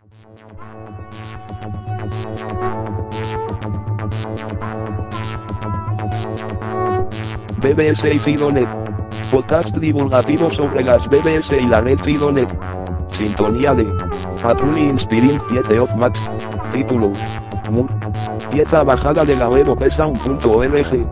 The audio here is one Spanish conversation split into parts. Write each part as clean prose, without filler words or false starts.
BBS y FidoNet. Podcast divulgativo sobre las BBS y la red FidoNet. Sintonía de Patrulli Inspiring 7 of Max. Título. Pieza bajada de la web opesound.org.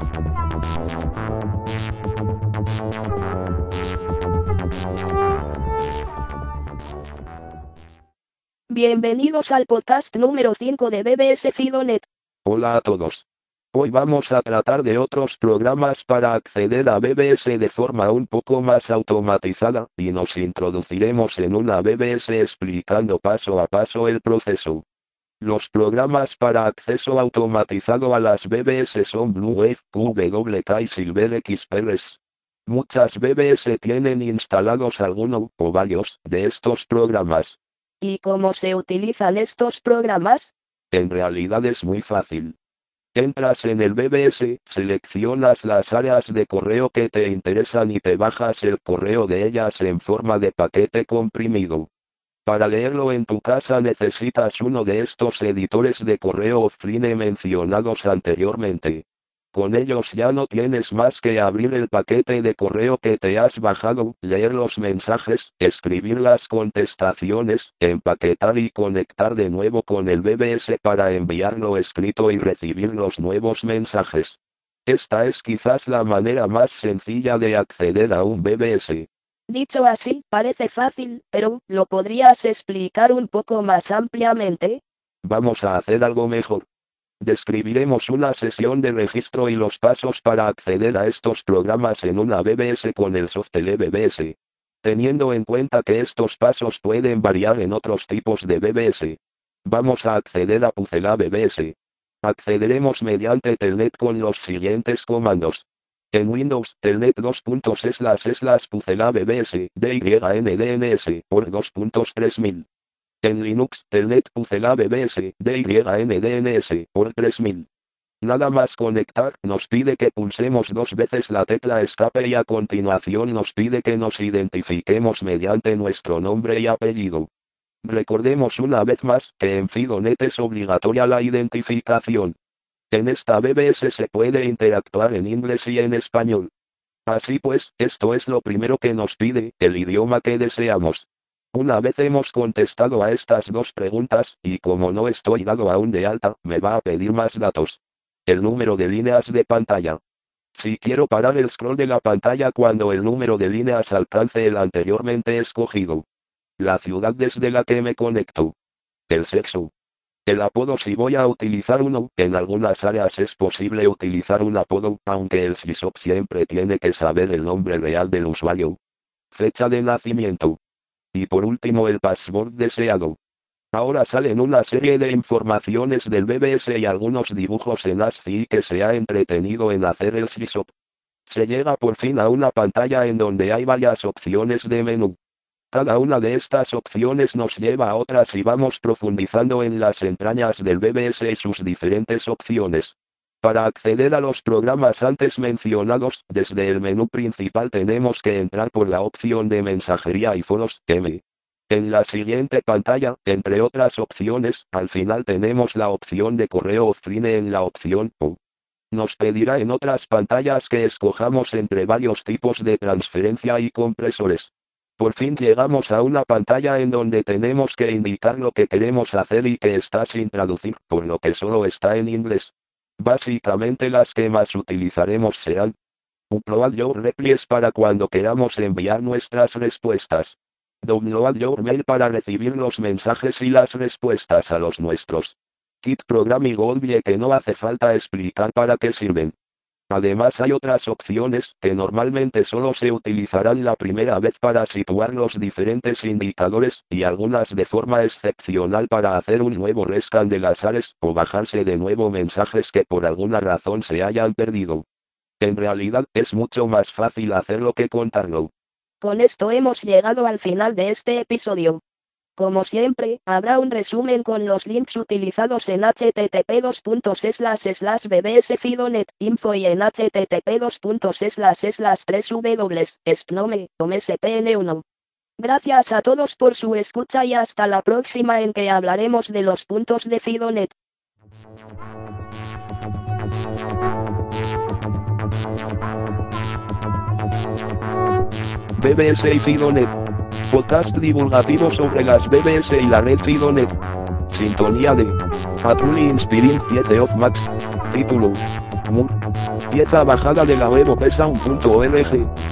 Bienvenidos al podcast número 5 de BBS FidoNet. Hola a todos. Hoy vamos a tratar de otros programas para acceder a BBS de forma un poco más automatizada, y nos introduciremos en una BBS explicando paso a paso el proceso. Los programas para acceso automatizado a las BBS son Blue Wave, QWK y Silver Express. Muchas BBS tienen instalados alguno o varios de estos programas. ¿Y cómo se utilizan estos programas? En realidad es muy fácil. Entras en el BBS, seleccionas las áreas de correo que te interesan y te bajas el correo de ellas en forma de paquete comprimido. Para leerlo en tu casa necesitas uno de estos editores de correo offline mencionados anteriormente. Con ellos ya no tienes más que abrir el paquete de correo que te has bajado, leer los mensajes, escribir las contestaciones, empaquetar y conectar de nuevo con el BBS para enviarlo escrito y recibir los nuevos mensajes. Esta es quizás la manera más sencilla de acceder a un BBS. Dicho así, parece fácil, pero ¿lo podrías explicar un poco más ampliamente? Vamos a hacer algo mejor. Describiremos una sesión de registro y los pasos para acceder a estos programas en una BBS con el software BBS. Teniendo en cuenta que estos pasos pueden variar en otros tipos de BBS. Vamos a acceder a Pucela BBS. Accederemos mediante Telnet con los siguientes comandos. En Windows, Telnet //Pucela BBS, DYNDNS, por 2.3000. En Linux, Telnet Pucela BBS, DYNDNS, por 3000. Nada más conectar, nos pide que pulsemos 2 veces la tecla escape y a continuación nos pide que nos identifiquemos mediante nuestro nombre y apellido. Recordemos una vez más que en FidoNet es obligatoria la identificación. En esta BBS se puede interactuar en inglés y en español. Así pues, esto es lo primero que nos pide, el idioma que deseamos. Una vez hemos contestado a estas dos preguntas, y como no estoy dado aún de alta, me va a pedir más datos. El número de líneas de pantalla. Si quiero parar el scroll de la pantalla cuando el número de líneas alcance el anteriormente escogido. La ciudad desde la que me conecto. El sexo. El apodo si voy a utilizar uno, en algunas áreas es posible utilizar un apodo, aunque el SysOp siempre tiene que saber el nombre real del usuario. Fecha de nacimiento. Y por último el password deseado. Ahora salen una serie de informaciones del BBS y algunos dibujos en ASCII que se ha entretenido en hacer el SysOp. Se llega por fin a una pantalla en donde hay varias opciones de menú. Cada una de estas opciones nos lleva a otras y vamos profundizando en las entrañas del BBS y sus diferentes opciones. Para acceder a los programas antes mencionados, desde el menú principal tenemos que entrar por la opción de mensajería y foros, M. En la siguiente pantalla, entre otras opciones, al final tenemos la opción de correo offline en la opción O. Nos pedirá en otras pantallas que escojamos entre varios tipos de transferencia y compresores. Por fin llegamos a una pantalla en donde tenemos que indicar lo que queremos hacer y que está sin traducir, por lo que solo está en inglés. Básicamente las que más utilizaremos serán Upload Your Replies para cuando queramos enviar nuestras respuestas. Download Your Mail para recibir los mensajes y las respuestas a los nuestros. Kit Programming Obvie que no hace falta explicar para qué sirven. Además hay otras opciones que normalmente solo se utilizarán la primera vez para situar los diferentes indicadores, y algunas de forma excepcional para hacer un nuevo rescan de las áreas, o bajarse de nuevo mensajes que por alguna razón se hayan perdido. En realidad, es mucho más fácil hacerlo que contarlo. Con esto hemos llegado al final de este episodio. Como siempre, habrá un resumen con los links utilizados en http://bbsfidonet.info y en http://3w.spnome.spn1. Gracias a todos por su escucha y hasta la próxima en que hablaremos de los puntos de FidoNet. BBS y FidoNet. Podcast divulgativo sobre las BBS y la red FidoNet. Sintonía de A Truly Inspiring Piece of Max. Título. Pieza bajada de la web opesound.org.